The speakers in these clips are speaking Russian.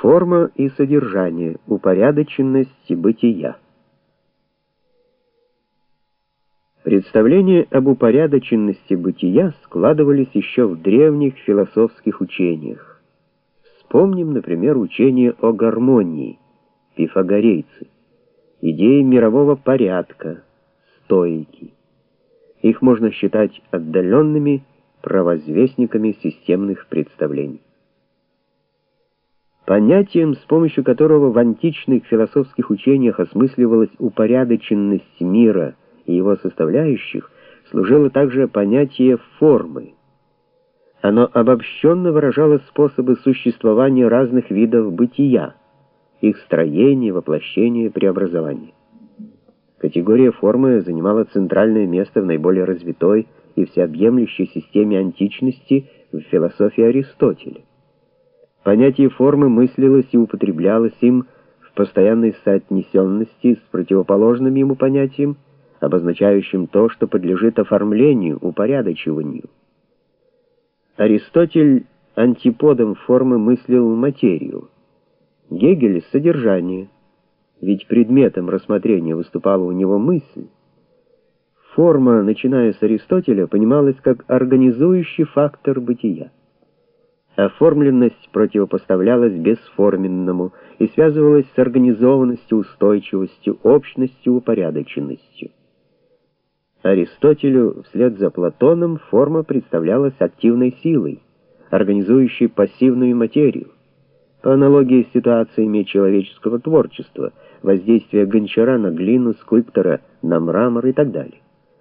Форма и содержание, упорядоченность бытия. Представления об упорядоченности бытия складывались еще в древних философских учениях. Вспомним, например, учение о гармонии, пифагорейцы, идеи мирового порядка, стоики. Их можно считать отдаленными провозвестниками системных представлений. Понятием, с помощью которого в античных философских учениях осмысливалась упорядоченность мира и его составляющих, служило также понятие формы. Оно обобщенно выражало способы существования разных видов бытия, их строение, воплощение, преобразование. Категория формы занимала центральное место в наиболее развитой и всеобъемлющей системе античности в философии Аристотеля. Понятие формы мыслилось и употреблялось им в постоянной соотнесенности с противоположным ему понятием, обозначающим то, что подлежит оформлению, упорядочиванию. Аристотель антиподом формы мыслил материю, Гегель — содержание, ведь предметом рассмотрения выступала у него мысль. Форма, начиная с Аристотеля, понималась как организующий фактор бытия. Оформленность противопоставлялась бесформенному и связывалась с организованностью, устойчивостью, общностью, упорядоченностью. Аристотелю, вслед за Платоном, форма представлялась активной силой, организующей пассивную материю. По аналогии с ситуациями человеческого творчества, воздействия гончара на глину, скульптора на мрамор и так далее.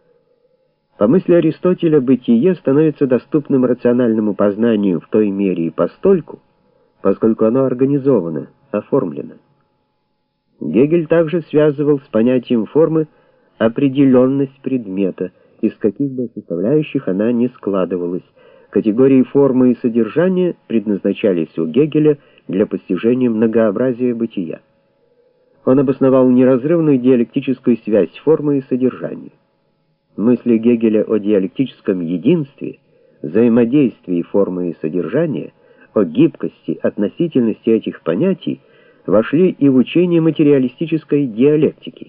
По мысли Аристотеля, бытие становится доступным рациональному познанию в той мере и постольку, поскольку оно организовано, оформлено. Гегель также связывал с понятием формы определенность предмета, из каких бы составляющих она ни складывалась. Категории формы и содержания предназначались у Гегеля для постижения многообразия бытия. Он обосновал неразрывную диалектическую связь формы и содержания. Мысли Гегеля о диалектическом единстве, взаимодействии формы и содержания, о гибкости, относительности этих понятий вошли и в учение материалистической диалектики.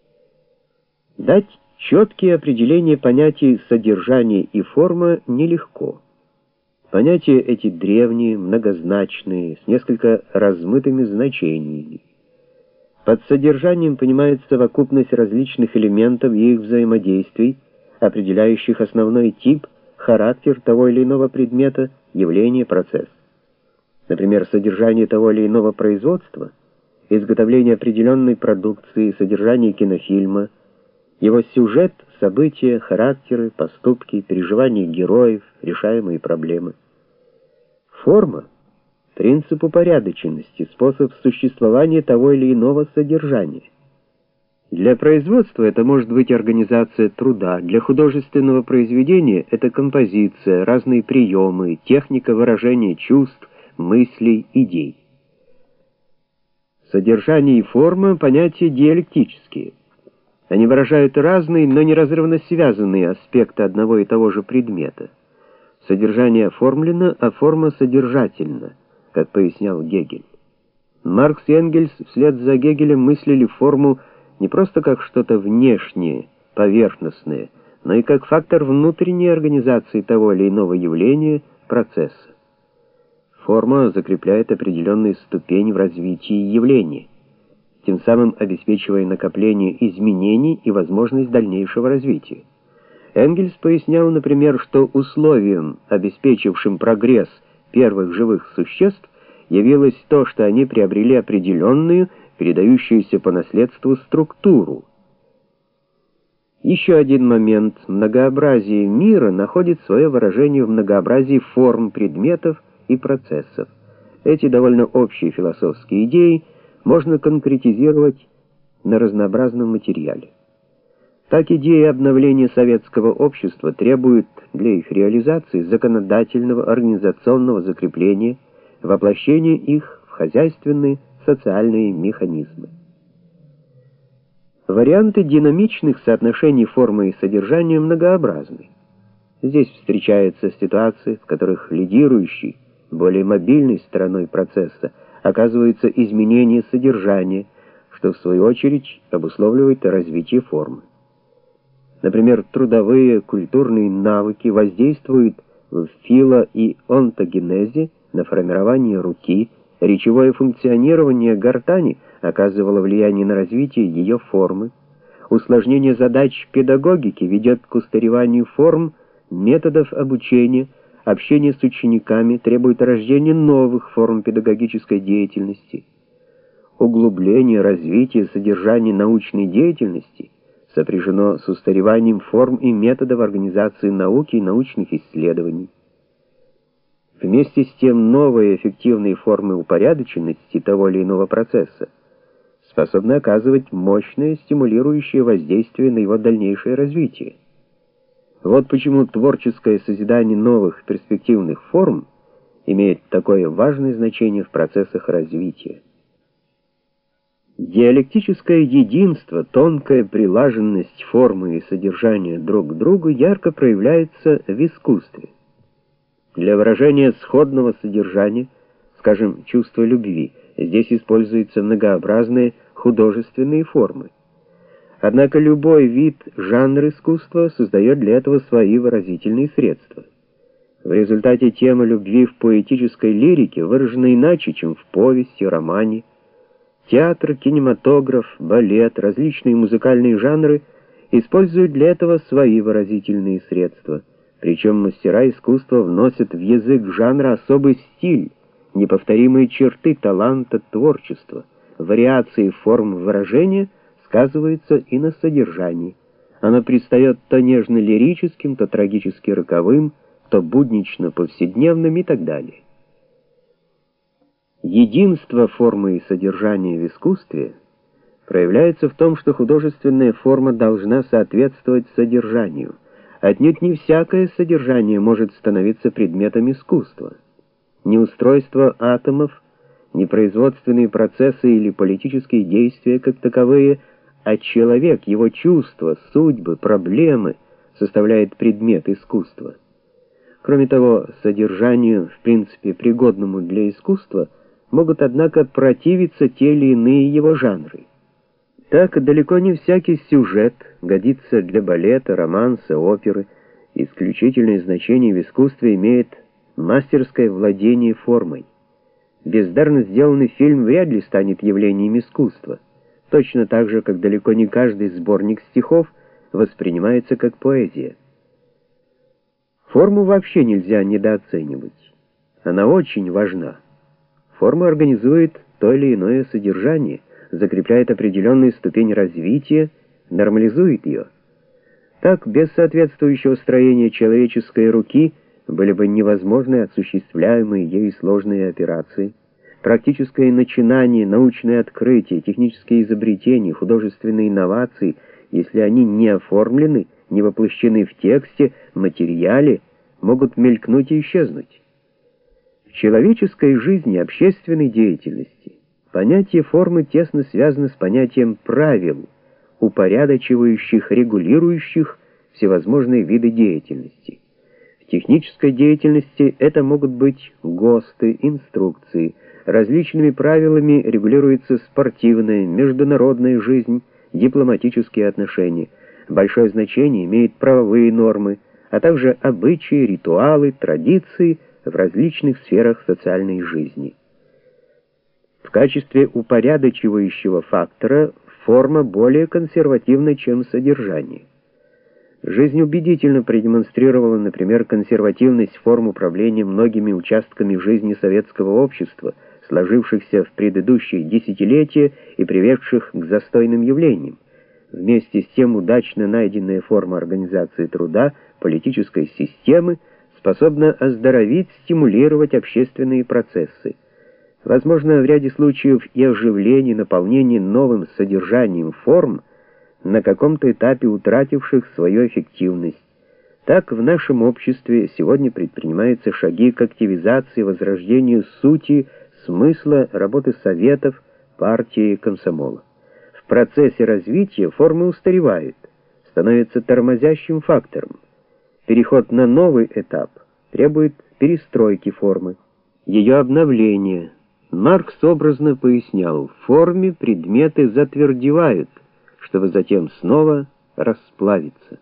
Дать четкие определения понятий содержание и форма нелегко. Понятия эти древние, многозначные, с несколько размытыми значениями. Под содержанием понимается совокупность различных элементов и их взаимодействий, определяющих основной тип, характер того или иного предмета, явления, процесс. Например, содержание того или иного производства, изготовление определенной продукции, содержание кинофильма, его сюжет, события, характеры, поступки, переживания героев, решаемые проблемы. Форма — принцип упорядоченности, способ существования того или иного содержания. Для производства это может быть организация труда, для художественного произведения это композиция, разные приемы, техника выражения чувств, мыслей, идей. Содержание и форма — понятия диалектические. Они выражают разные, но неразрывно связанные аспекты одного и того же предмета. Содержание оформлено, а форма содержательна, как пояснял Гегель. Маркс и Энгельс вслед за Гегелем мыслили форму не просто как что-то внешнее, поверхностное, но и как фактор внутренней организации того или иного явления, процесса. Форма закрепляет определенную ступень в развитии явления, тем самым обеспечивая накопление изменений и возможность дальнейшего развития. Энгельс пояснял, например, что условием, обеспечившим прогресс первых живых существ, явилось то, что они приобрели определенную, передающуюся по наследству структуру. Еще один момент. Многообразие мира находит свое выражение в многообразии форм предметов и процессов. Эти довольно общие философские идеи можно конкретизировать на разнообразном материале. Так идея обновления советского общества требует для их реализации законодательного организационного закрепления, воплощения их в хозяйственные, социальные механизмы. Варианты динамичных соотношений формы и содержания многообразны. Здесь встречаются ситуации, в которых лидирующей, более мобильной стороной процесса оказываются изменения содержания, что в свою очередь обусловливает развитие формы. Например, трудовые, культурные навыки воздействуют в фило- и онтогенезе на формирование руки, речевое функционирование гортани оказывало влияние на развитие ее формы, усложнение задач педагогики ведет к устареванию форм, методов обучения, общение с учениками требует рождения новых форм педагогической деятельности. Углубление, развитие, содержание научной деятельности сопряжено с устареванием форм и методов организации науки и научных исследований. Вместе с тем, новые эффективные формы упорядоченности того или иного процесса способны оказывать мощное стимулирующее воздействие на его дальнейшее развитие. Вот почему творческое созидание новых перспективных форм имеет такое важное значение в процессах развития. Диалектическое единство, тонкая прилаженность формы и содержания друг к другу ярко проявляется в искусстве. Для выражения сходного содержания, скажем, чувства любви, здесь используются многообразные художественные формы. Однако любой вид, жанр искусства создает для этого свои выразительные средства. В результате тема любви в поэтической лирике выражена иначе, чем в повести, романе. Театр, кинематограф, балет, различные музыкальные жанры используют для этого свои выразительные средства. Причем мастера искусства вносят в язык жанра особый стиль, неповторимые черты таланта, творчества. Вариации форм выражения сказываются и на содержании. Оно предстает то нежно-лирическим, то трагически-роковым, то буднично-повседневным и так далее. Единство формы и содержания в искусстве проявляется в том, что художественная форма должна соответствовать содержанию. Отнюдь не всякое содержание может становиться предметом искусства. Ни устройство атомов, ни производственные процессы или политические действия как таковые, а человек, его чувства, судьбы, проблемы составляет предмет искусства. Кроме того, содержанию, в принципе, пригодному для искусства, могут, однако, противиться те или иные его жанры. Так, далеко не всякий сюжет годится для балета, романса, оперы. Исключительное значение в искусстве имеет мастерское владение формой. Бездарно сделанный фильм вряд ли станет явлением искусства, точно так же, как далеко не каждый сборник стихов воспринимается как поэзия. Форму вообще нельзя недооценивать. Она очень важна. Форма организует то или иное содержание, закрепляет определенную ступень развития, нормализует ее. Так, без соответствующего строения человеческой руки были бы невозможны осуществляемые ею сложные операции. Практическое начинание, научные открытия, технические изобретения, художественные инновации, если они не оформлены, не воплощены в тексте, материале, могут мелькнуть и исчезнуть. В человеческой жизни, общественной деятельности понятие формы тесно связано с понятием правил, упорядочивающих, регулирующих всевозможные виды деятельности. В технической деятельности это могут быть ГОСТы, инструкции. Различными правилами регулируется спортивная, международная жизнь, дипломатические отношения. Большое значение имеют правовые нормы, а также обычаи, ритуалы, традиции в различных сферах социальной жизни. В качестве упорядочивающего фактора форма более консервативна, чем содержание. Жизнь убедительно продемонстрировала, например, консервативность форм управления многими участками жизни советского общества, сложившихся в предыдущие десятилетия и приведших к застойным явлениям. Вместе с тем удачно найденная форма организации труда, политической системы способна оздоровить, стимулировать общественные процессы. Возможно, в ряде случаев и оживление, наполнение новым содержанием форм, на каком-то этапе утративших свою эффективность. Так в нашем обществе сегодня предпринимаются шаги к активизации, возрождению сути, смысла работы советов, партии, комсомола. В процессе развития формы устаревают, становятся тормозящим фактором. Переход на новый этап требует перестройки формы, ее обновления, Маркс образно пояснял: в форме предметы затвердевают, чтобы затем снова расплавиться.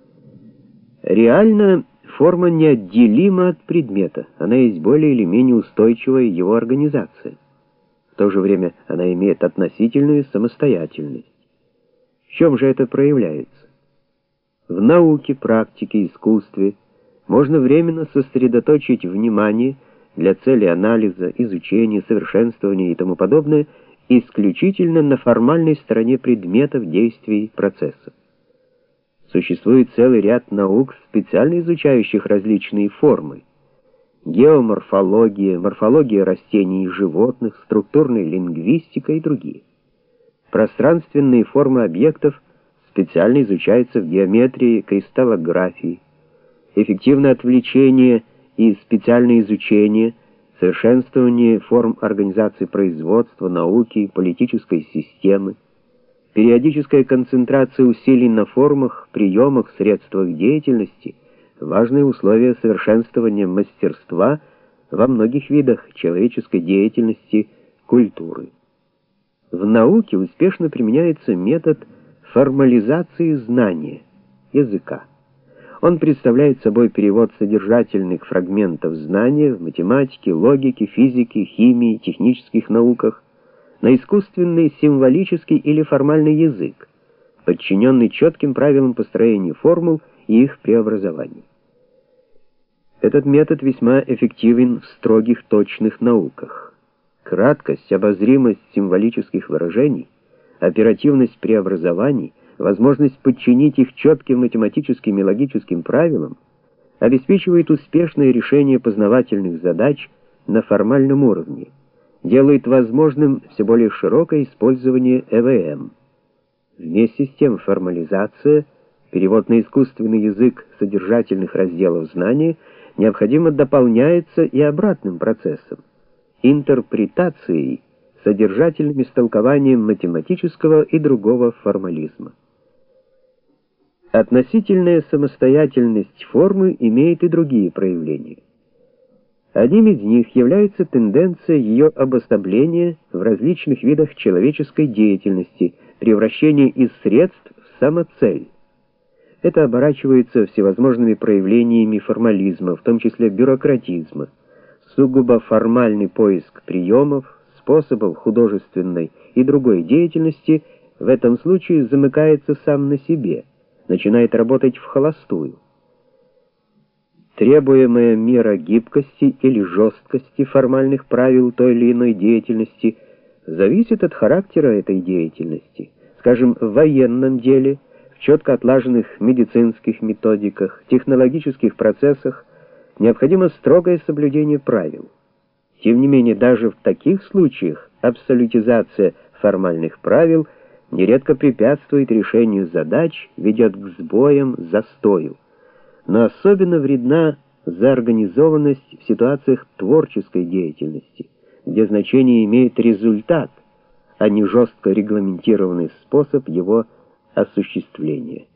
Реально форма неотделима от предмета, она есть более или менее устойчивая его организация. В то же время она имеет относительную самостоятельность. В чем же это проявляется? В науке, практике, искусстве можно временно сосредоточить внимание для цели анализа, изучения, совершенствования и тому подобное исключительно на формальной стороне предметов, действий, процессов. Существует целый ряд наук, специально изучающих различные формы: геоморфология, морфология растений и животных, структурная лингвистика и другие. Пространственные формы объектов специально изучаются в геометрии, кристаллографии. Эффективное отвлечение и специальное изучение, совершенствование форм организации производства, науки, политической системы, периодическая концентрация усилий на формах, приемах, средствах деятельности — важные условия совершенствования мастерства во многих видах человеческой деятельности, культуры. В науке успешно применяется метод формализации знания, языка. Он представляет собой перевод содержательных фрагментов знания в математике, логике, физике, химии, технических науках на искусственный, символический или формальный язык, подчиненный четким правилам построения формул и их преобразований. Этот метод весьма эффективен в строгих, точных науках. Краткость, обозримость символических выражений, оперативность преобразований, возможность подчинить их четким математическим и логическим правилам обеспечивает успешное решение познавательных задач на формальном уровне, делает возможным все более широкое использование ЭВМ. Вместе с тем формализация, перевод на искусственный язык содержательных разделов знания, необходимо дополняется и обратным процессом — интерпретацией, содержательным истолкованием математического и другого формализма. Относительная самостоятельность формы имеет и другие проявления. Одним из них является тенденция ее обособления в различных видах человеческой деятельности, превращение из средств в самоцель. Это оборачивается всевозможными проявлениями формализма, в том числе бюрократизма, сугубо формальный поиск приемов, способов художественной и другой деятельности в этом случае замыкается сам на себе, начинает работать вхолостую. Требуемая мера гибкости или жесткости формальных правил той или иной деятельности зависит от характера этой деятельности. Скажем, в военном деле, в четко отлаженных медицинских методиках, технологических процессах необходимо строгое соблюдение правил. Тем не менее, даже в таких случаях абсолютизация формальных правил нередко препятствует решению задач, ведет к сбоям, застою. Но особенно вредна заорганизованность в ситуациях творческой деятельности, где значение имеет результат, а не жестко регламентированный способ его осуществления.